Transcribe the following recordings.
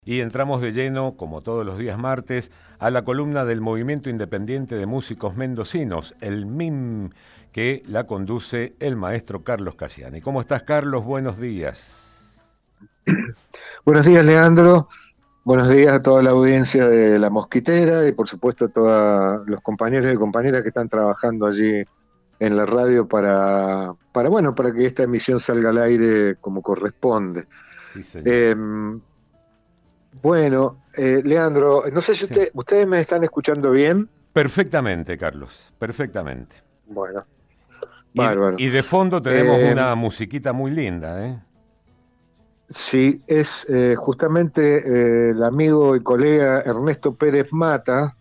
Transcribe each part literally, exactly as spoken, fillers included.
Y entramos de lleno, como todos los días martes, a la columna del Movimiento Independiente de Músicos Mendocinos, el M I M, que la conduce el maestro Carlos Casiani. ¿Cómo estás, Carlos? Buenos días. Buenos días, Leandro. Buenos días a toda la audiencia de La Mosquitera y por supuesto a todos los compañeros y compañeras que están trabajando allí en la radio para, para, bueno, para que esta emisión salga al aire como corresponde. Sí, señor. Eh, bueno, eh, Leandro, no sé si Sí. usted, ustedes me están escuchando bien. Perfectamente, Carlos, perfectamente. Bueno, Y, bárbaro. y de fondo tenemos Eh, una musiquita muy linda, ¿eh? sí, es eh, justamente eh, el amigo y colega Ernesto Pérez Mata,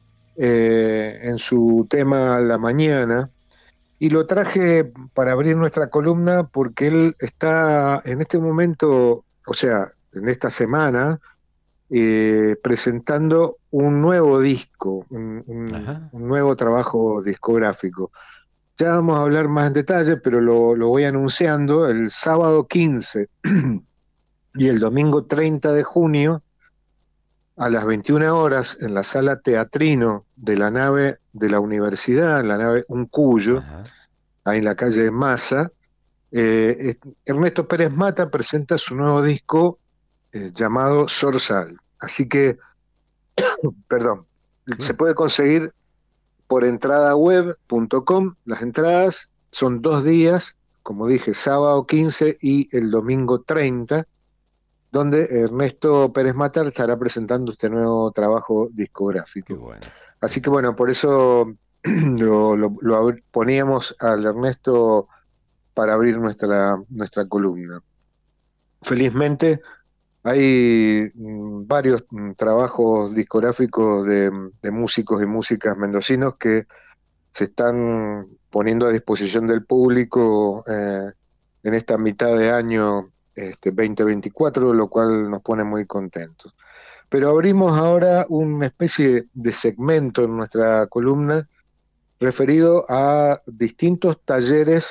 eh, en su tema La Mañana. Y lo traje para abrir nuestra columna porque él está en este momento, o sea, en esta semana, eh, presentando un nuevo disco, un, un- Ajá. un nuevo trabajo discográfico. Ya vamos a hablar más en detalle, pero lo, lo voy anunciando el sábado quince y el domingo treinta de junio a las veintiuna horas en la sala Teatrino de la nave de la universidad, la nave Un Cuyo, Ajá. ahí en la calle Maza. Eh, Ernesto Pérez Mata presenta su nuevo disco eh, llamado Zorzal. Así que, perdón, se Sí. puede conseguir por entradaweb punto com. Las entradas son dos días, como dije, sábado quince y el domingo treinta, donde Ernesto Pérez Mata estará presentando este nuevo trabajo Qué discográfico. bueno, qué Así que bueno. bueno, por eso lo, lo- lo poníamos al Ernesto para abrir nuestra, nuestra columna. Felizmente hay mm, varios mm, trabajos discográficos de, de músicos y músicas mendocinos que se están poniendo a disposición del público eh, en esta mitad de año este, dos mil veinticuatro, lo cual nos pone muy contentos. Pero abrimos ahora una especie de segmento en nuestra columna referido a distintos talleres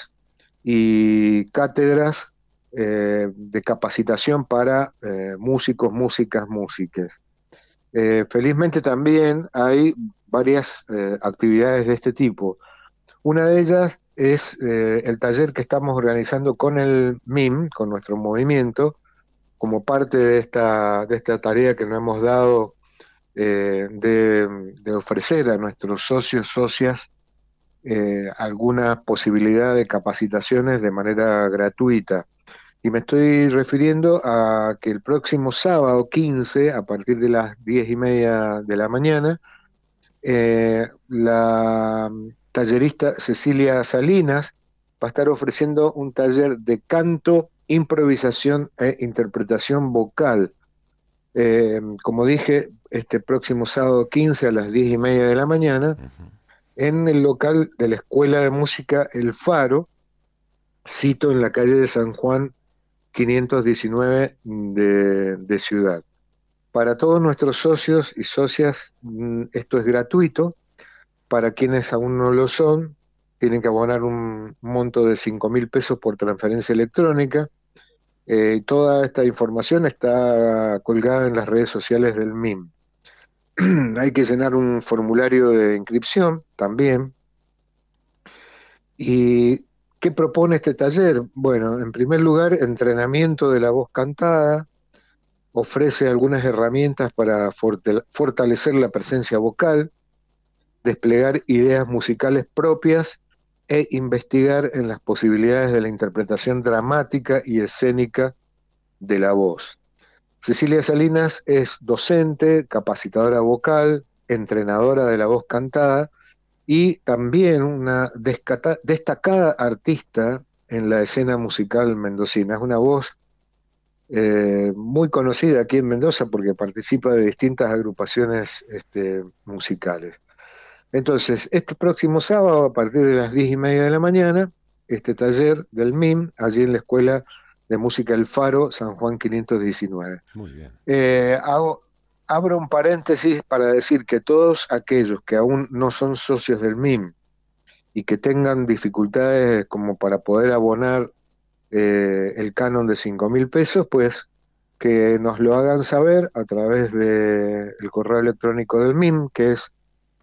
y cátedras eh, de capacitación para eh, músicos, músicas, músiques. Eh, felizmente también hay varias eh, actividades de este tipo. Una de ellas es eh, el taller que estamos organizando con el M I M, con nuestro movimiento, como parte de esta, de esta tarea que nos hemos dado eh, de, de ofrecer a nuestros socios, socias, eh, alguna posibilidad de capacitaciones de manera gratuita. Y me estoy refiriendo a que el próximo sábado quince, a partir de las diez y media de la mañana, eh, la tallerista Cecilia Salinas va a estar ofreciendo un taller de canto, improvisación e interpretación vocal. Eh, como dije, este próximo sábado quince a las diez y media de la mañana, Ujú. en el local de la Escuela de Música El Faro, cito en la calle de San Juan quinientos diecinueve de, de Ciudad. Para todos nuestros socios y socias, mm, esto es gratuito. Para quienes aún no lo son, tienen que abonar un monto de cinco mil pesos por transferencia electrónica. Eh, toda esta información está colgada en las redes sociales del M I M. Hay que llenar un formulario de inscripción también. ¿Y qué propone este taller? Bueno, en primer lugar, entrenamiento de la voz cantada, ofrece algunas herramientas para forte- fortalecer la presencia vocal, desplegar ideas musicales propias e investigar en las posibilidades de la interpretación dramática y escénica de la voz. Cecilia Salinas es docente, capacitadora vocal, entrenadora de la voz cantada y también una descata- destacada artista en la escena musical mendocina. Es una voz eh, muy conocida aquí en Mendoza porque participa de distintas agrupaciones este, musicales. Entonces, este próximo sábado, a partir de las diez y media de la mañana, este taller del M I M, allí en la Escuela de Música El Faro, San Juan quinientos diecinueve. Muy bien. Eh, hago, abro un paréntesis para decir que todos aquellos que aún no son socios del M I M y que tengan dificultades como para poder abonar eh, el canon de cinco mil pesos, pues que nos lo hagan saber a través del correo electrónico del M I M, que es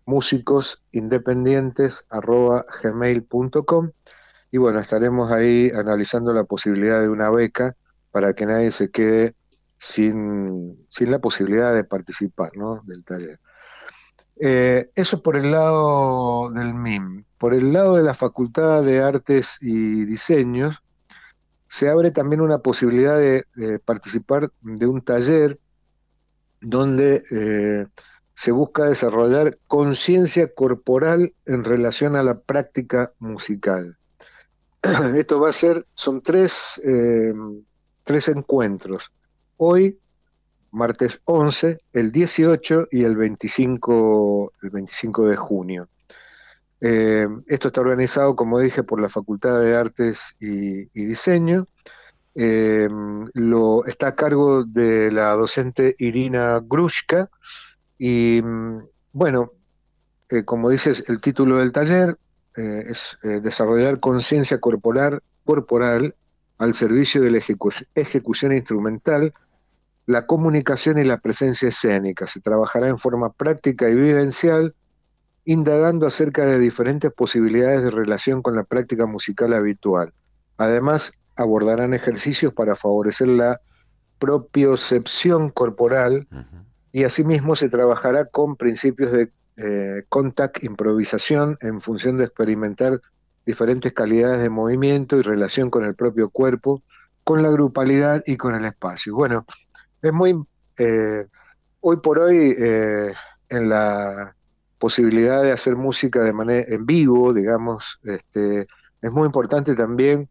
músicosindependientes arroba gmail punto com. Y bueno, estaremos ahí analizando la posibilidad de una beca para que nadie se quede sin, sin la posibilidad de participar, ¿no?, del taller. Eh, eso por el lado del M I M. Por el lado de la Facultad de Artes y Diseños, se abre también una posibilidad de, de participar de un taller donde eh, se busca desarrollar conciencia corporal en relación a la práctica musical. Esto va a ser, son tres, eh, tres encuentros. Hoy, martes once, el dieciocho y el veinticinco, el veinticinco de junio. Eh, esto está organizado, como dije, por la Facultad de Artes y, y Diseño. Eh, lo, está a cargo de la docente Irina Grushka. Y mm, bueno, eh, como dices, el título del taller eh, es eh, desarrollar conciencia corporal, corporal al servicio de la ejecu- ejecución instrumental, la comunicación y la presencia escénica. Se trabajará en forma práctica y vivencial, indagando acerca de diferentes posibilidades de relación con la práctica musical habitual. Además, abordarán ejercicios para favorecer la propiocepción corporal, Ujú. y asimismo se trabajará con principios de eh, contact improvisación en función de experimentar diferentes calidades de movimiento y relación con el propio cuerpo, con la grupalidad y con el espacio. Bueno, es muy, eh, hoy por hoy, eh, en la posibilidad de hacer música de manera en vivo, digamos, este, es muy importante también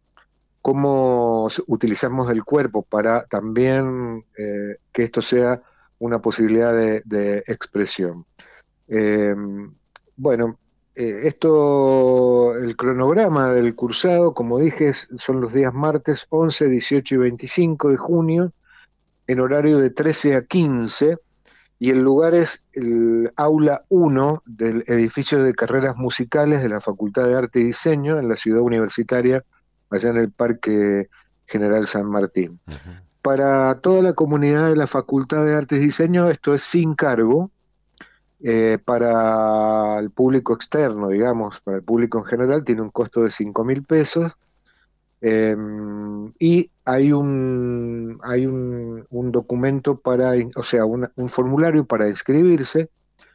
cómo s- utilizamos el cuerpo para también eh, que esto sea una posibilidad de, de expresión. Eh, bueno, eh, esto, el cronograma del cursado, como dije, es- son los días martes once, dieciocho y veinticinco de junio, en horario de trece a quince, y el lugar es el aula uno del edificio de carreras musicales de la Facultad de Arte y Diseño en la ciudad universitaria, allá en el Parque General San Martín. Ujú. Para toda la comunidad de la Facultad de Artes y Diseño, esto es sin cargo. Eh, para el público externo, digamos, para el público en general, tiene un costo de cinco mil pesos. Eh, y hay un, hay un, un documento para, in- o sea, una- un formulario para inscribirse.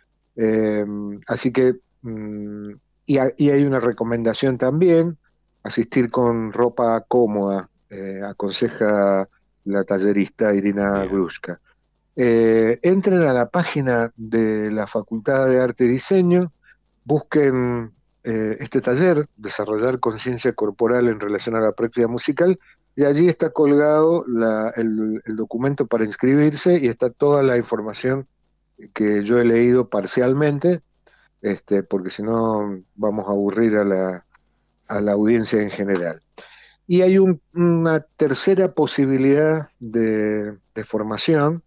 eh, Así que, mm, y, ha- y hay una recomendación también: asistir con ropa cómoda, eh, aconseja la tallerista Irina Bien. Grushka. Eh, entren a la página de la Facultad de Arte y Diseño, busquen eh, este taller, Desarrollar Conciencia Corporal en relación a la práctica musical, y allí está colgado la- el, el documento para inscribirse, y está toda la información que yo he leído parcialmente, este, porque si no vamos a aburrir a la, a la audiencia en general. Y hay un- una tercera posibilidad de, de formación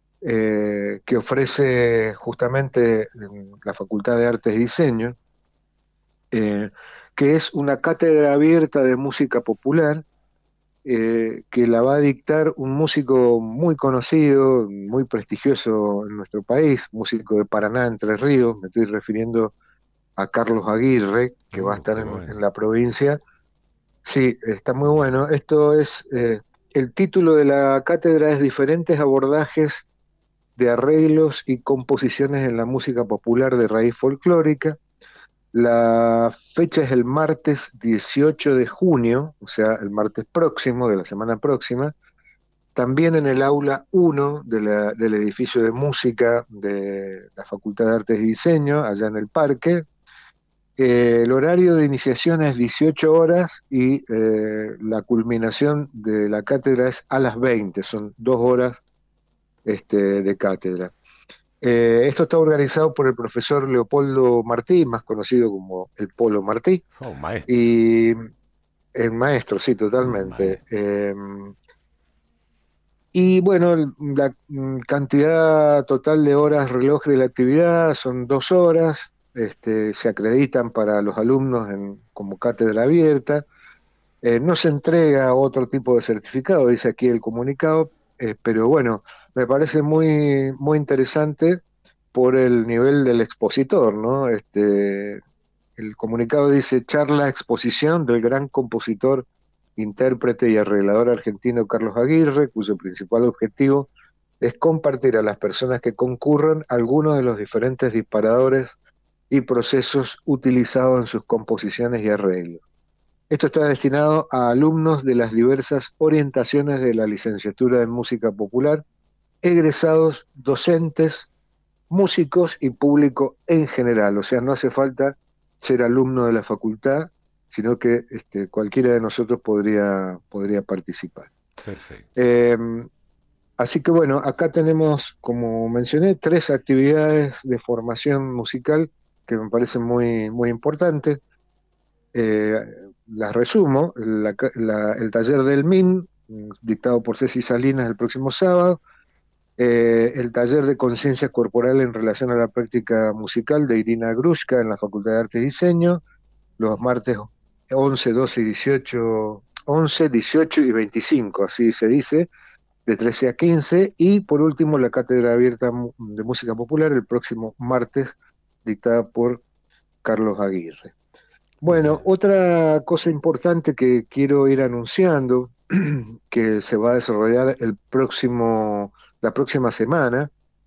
eh, que ofrece justamente en la Facultad de Artes y Diseño, eh, que es una cátedra abierta de música popular, eh, que la va a dictar un músico muy conocido, muy prestigioso en nuestro país, músico de Paraná, Entre Ríos. Me estoy refiriendo a Carlos Aguirre, que va a Uh, estar qué en, en bueno. la provincia. Sí, está muy Bien. bueno. Esto es, eh, el título de la cátedra es Diferentes abordajes de arreglos y composiciones en la música popular de raíz folclórica. La fecha es el martes dieciocho de junio, o sea, el martes próximo, de la semana próxima, también en el aula uno de la- del edificio de música de la Facultad de Artes y Diseño, allá en el parque. Eh, el horario de iniciación es dieciocho horas, y eh, la culminación de la cátedra es a las veinte, son dos horas este, de cátedra. Eh, esto está organizado por el profesor Leopoldo Martí, más conocido como el Polo Martí, Oh, maestro. y el maestro, sí, Mm, totalmente. maestro. Eh, y bueno, el- la mm, cantidad total de horas reloj de la actividad son dos horas. Este, se acreditan para los alumnos en- como cátedra abierta. Eh, no se entrega otro tipo de certificado, dice aquí el comunicado. eh, pero bueno, me parece muy, muy interesante por el nivel del expositor, ¿no? Este, el comunicado dice charla exposición del gran compositor, intérprete y arreglador argentino Carlos Aguirre, cuyo principal objetivo es compartir a las personas que concurran algunos de los diferentes disparadores y procesos utilizados en sus composiciones y arreglos. Esto está destinado a alumnos de las diversas orientaciones de la licenciatura en música popular, egresados, docentes, músicos y público en general. O sea, no hace falta ser alumno de la facultad, sino que este, cualquiera de nosotros podría, podría participar. Perfecto. Eh, así que bueno, acá tenemos, como mencioné, tres actividades de formación musical que me parecen muy, muy importantes. Eh, las resumo: la- la- el taller del M I M, dictado por Ceci Salinas el próximo sábado, eh, el taller de conciencia corporal en relación a la práctica musical de Irina Grushka en la Facultad de Arte y Diseño, los martes once, doce y dieciocho, once, dieciocho y veinticinco, así se dice, de trece a quince, y por último la cátedra abierta mu- de música popular el próximo martes, dictada por Carlos Aguirre. Muy Bueno, bien. otra cosa importante que quiero ir anunciando, que se va a desarrollar el próximo, la próxima semana,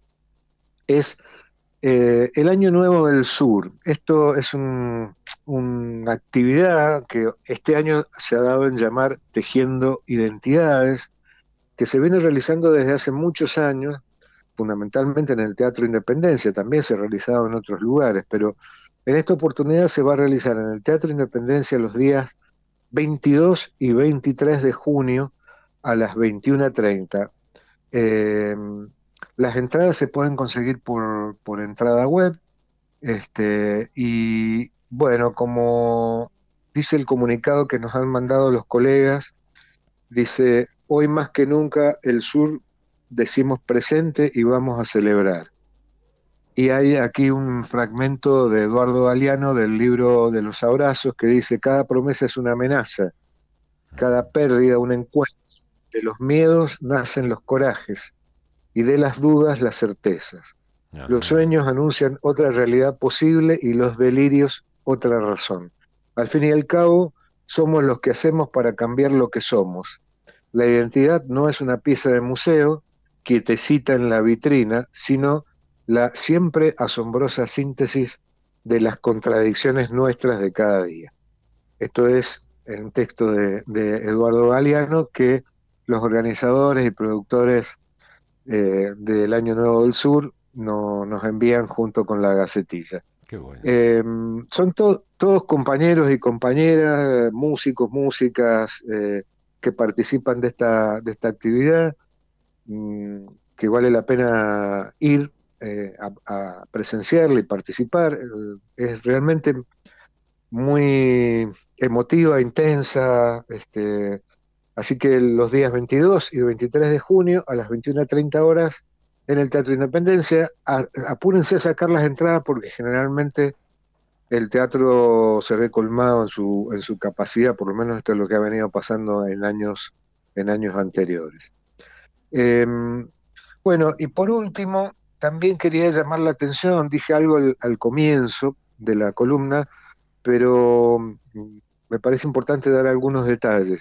es eh, el Año Nuevo del Sur. Esto es un- una actividad que este año se ha dado en llamar Tejiendo Identidades, que se viene realizando desde hace muchos años, fundamentalmente en el Teatro Independencia. También se ha realizado en otros lugares, pero en esta oportunidad se va a realizar en el Teatro Independencia los días veintidós y veintitrés de junio a las veintiuna treinta. Eh, las entradas se pueden conseguir por, por entrada web, este, y bueno, como dice el comunicado que nos han mandado los colegas, dice: hoy más que nunca el sur decimos presente y vamos a celebrar. Y hay aquí un fragmento de Eduardo Galeano del libro de los abrazos que dice: cada promesa es una amenaza, cada pérdida un encuentro, de los miedos nacen los corajes y de las dudas las certezas. Los Ajá. sueños anuncian otra realidad posible y los delirios otra razón. Al fin y al cabo, somos los que hacemos para cambiar lo que somos. La identidad no es una pieza de museo quietecita en la vitrina, sino la siempre asombrosa síntesis de las contradicciones nuestras de cada día. Esto es un texto de, de Eduardo Galeano que los organizadores y productores eh, del Año Nuevo del Sur no- nos envían junto con la Gacetilla. Qué bueno. Eh, son to- todos compañeros y compañeras, músicos, músicas, eh, que participan de esta, de esta actividad, mm, que vale la pena ir eh, a, a presenciarla y participar. Eh, es realmente muy emotiva, intensa, este, así que los días veintidós y veintitrés de junio a las veintiuna treinta horas en el Teatro Independencia. A- apúrense a sacar las entradas porque generalmente el teatro se ve colmado en su, en su capacidad, por lo menos esto es lo que ha venido pasando en años, en años anteriores. Em, bueno, y por último, también quería llamar la atención, dije algo al, al comienzo de la columna, pero mm, me parece importante dar algunos detalles.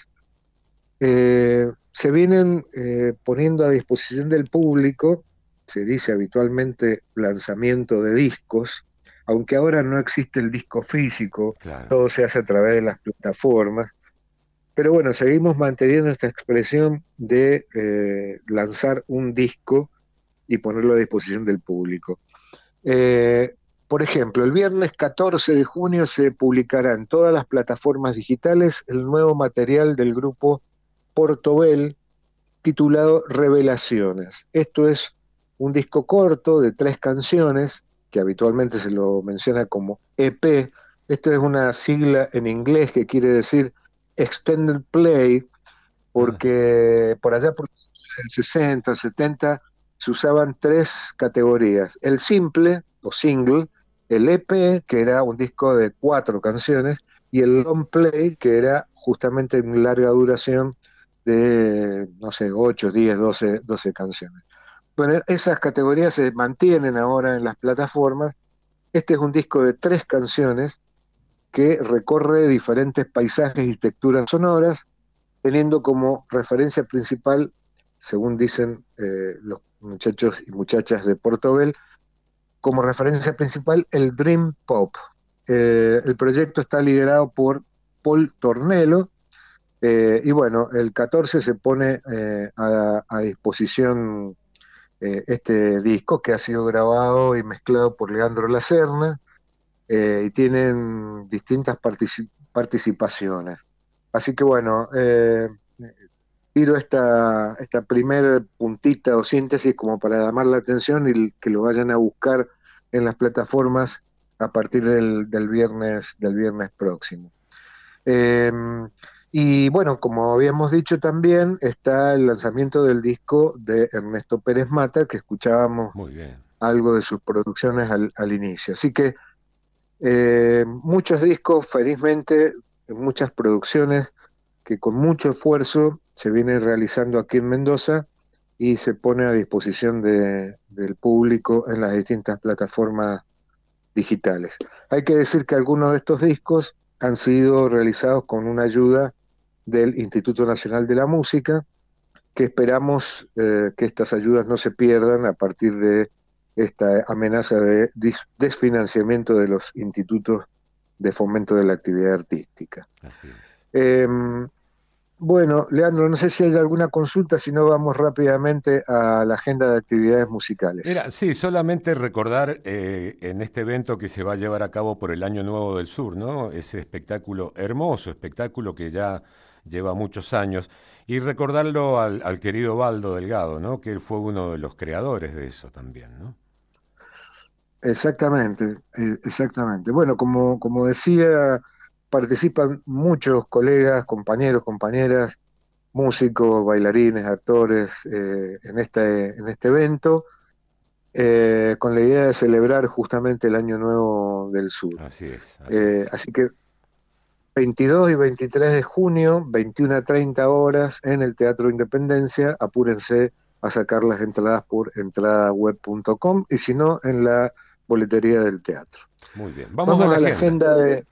Eh, se vienen eh, poniendo a disposición del público, se dice habitualmente lanzamiento de discos, aunque ahora no existe el disco físico, Claro. todo se hace a través de las plataformas, pero bueno, seguimos manteniendo esta expresión de eh, lanzar un disco y ponerlo a disposición del público. Eh, por ejemplo, el viernes catorce de junio se publicará en todas las plataformas digitales el nuevo material del grupo Portobel, titulado Revelaciones. Esto es un disco corto de tres canciones, que habitualmente se lo menciona como E P. Esto es una sigla en inglés que quiere decir Extended Play, Ah, porque por allá por el sesenta, el setenta, se usaban tres categorías: el simple o single, el E P, que era un disco de cuatro canciones, y el long play, que era justamente en larga duración, de, no sé, ocho, diez, doce, doce canciones. Bueno, esas categorías se mantienen ahora en las plataformas. Este es un disco de tres canciones que recorre diferentes paisajes y texturas sonoras, teniendo como referencia principal, según dicen eh, los muchachos y muchachas de Portobel, como referencia principal el Dream Pop. Eh, el proyecto está liderado por Paul Tornello, eh, y bueno, el catorce se pone eh, a, a disposición eh, este disco que ha sido grabado y mezclado por Leandro Lacerna, eh, y tienen distintas partici- participaciones. Así que bueno, eh, tiro esta, esta primer puntita o síntesis como para llamar la atención y que lo vayan a buscar en las plataformas a partir del, del viernes, del viernes próximo. Eh, y bueno, como habíamos dicho también, está el lanzamiento del disco de Ernesto Pérez Mata, que escuchábamos Muy bien. algo de sus producciones al, al inicio. Así que eh, muchos discos, felizmente, muchas producciones que con mucho esfuerzo se vienen realizando aquí en Mendoza y se pone a disposición de, del público en las distintas plataformas digitales. Hay que decir que algunos de estos discos han sido realizados con una ayuda del Instituto Nacional de la Música, que esperamos eh, que estas ayudas no se pierdan a partir de esta amenaza de dis- desfinanciamiento de los institutos de fomento de la actividad artística. Así es. Eh, bueno, Leandro, no sé si hay alguna consulta, si no vamos rápidamente a la agenda de actividades musicales. Mira, sí, solamente recordar eh, en este evento que se va a llevar a cabo por el Año Nuevo del Sur, ¿no? Ese espectáculo, hermoso espectáculo que ya lleva muchos años, y recordarlo al, al querido Baldo Delgado, ¿no? Que él fue uno de los creadores de eso también, ¿no? Exactamente, eh, exactamente. Bueno, como, como decía, participan muchos colegas, compañeros, compañeras, músicos, bailarines, actores eh, en este, en este evento, eh, con la idea de celebrar justamente el Año Nuevo del Sur. Así es, así Eh, es. así que veintidós y veintitrés de junio, veintiuna a treinta horas, en el Teatro Independencia, apúrense a sacar las entradas por entradaweb punto com y si no, en la boletería del teatro. Muy bien. Vamos a Vamos la a la agenda. agenda de...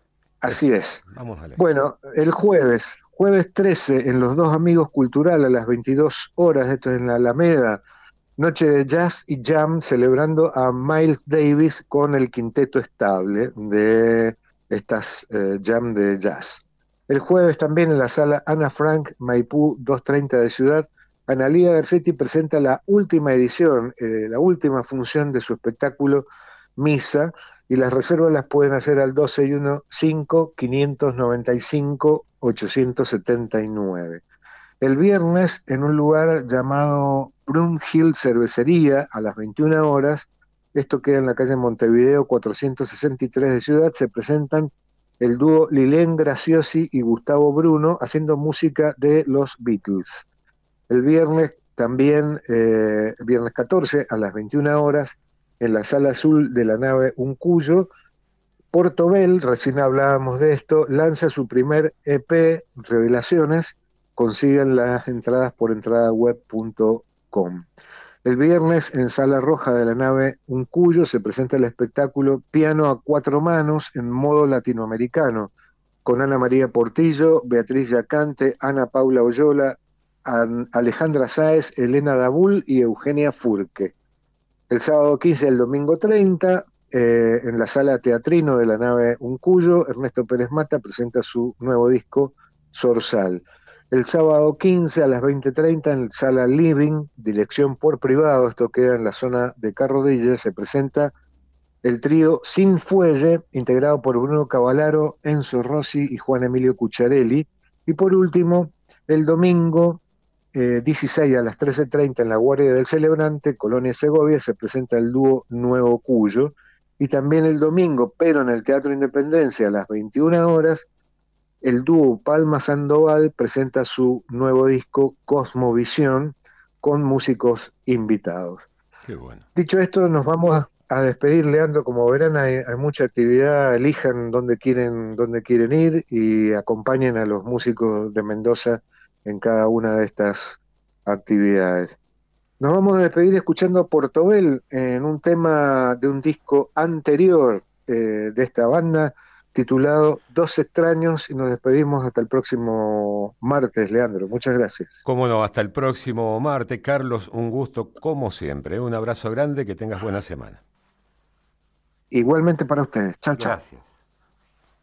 Así Eso. es. Vamos a la agenda. Bueno, el jueves, jueves trece, en Los Dos Amigos Cultural a las veintidós horas, esto es en la Alameda, noche de jazz y jam celebrando a Miles Davis con el quinteto estable de estas eh, jam de jazz. El jueves también en la sala Ana Frank, Maipú doscientos treinta de Ciudad, Analía Garcetti presenta la última edición, eh, la última función de su espectáculo Misa, y las reservas las pueden hacer al dos seis uno cinco, cinco nueve cinco, ocho siete nueve. El viernes, en un lugar llamado Broomhill Cervecería, a las veintiuna horas, esto queda en la calle Montevideo cuatrocientos sesenta y tres de Ciudad, se presentan el dúo Lilén Graciosi y Gustavo Bruno haciendo música de los Beatles. El viernes también, eh, viernes catorce, a las veintiuna horas, en la sala azul de la nave Uncuyo, Portobel, recién hablábamos de esto, lanza su primer E P, Revelaciones, consiguen las entradas por entradaweb punto com. El viernes en Sala Roja de la nave Uncuyo se presenta el espectáculo Piano a cuatro manos en modo latinoamericano, con Ana María Portillo, Beatriz Yacante, Ana Paula Oyola, An- Alejandra Sáez, Elena Dabul y Eugenia Furque. El sábado quince y el domingo treinta, eh, en la sala Teatrino de la nave Uncuyo, Ernesto Pérez Mata presenta su nuevo disco, Sorsal. El sábado quince a las veinte treinta, en la sala Living, dirección por privado, esto queda en la zona de Carrodilla, se presenta el trío Sin Fuelle, integrado por Bruno Cavallaro, Enzo Rossi y Juan Emilio Cucciarelli. Y por último, el domingo eh, dieciséis a las trece treinta en la Guardia del Celebrante, Colonia Segovia, se presenta el dúo Nuevo Cuyo. Y también el domingo, pero en el Teatro Independencia a las veintiuna horas, el dúo Palma Sandoval presenta su nuevo disco Cosmovisión con músicos invitados. Qué bueno. Dicho esto, nos vamos a, a despedir, Leandro. Como verán, hay, hay mucha actividad. Elijan dónde quieren, dónde quieren ir y acompañen a los músicos de Mendoza en cada una de estas actividades. Nos vamos a despedir escuchando a Portobel en un tema de un disco anterior eh, de esta banda titulado Dos extraños y nos despedimos hasta el próximo martes, Leandro. Muchas gracias. Cómo no, hasta el próximo martes. Carlos, un gusto como siempre. Un abrazo grande, que tengas buena semana. Igualmente para ustedes. Chao, chao. Gracias.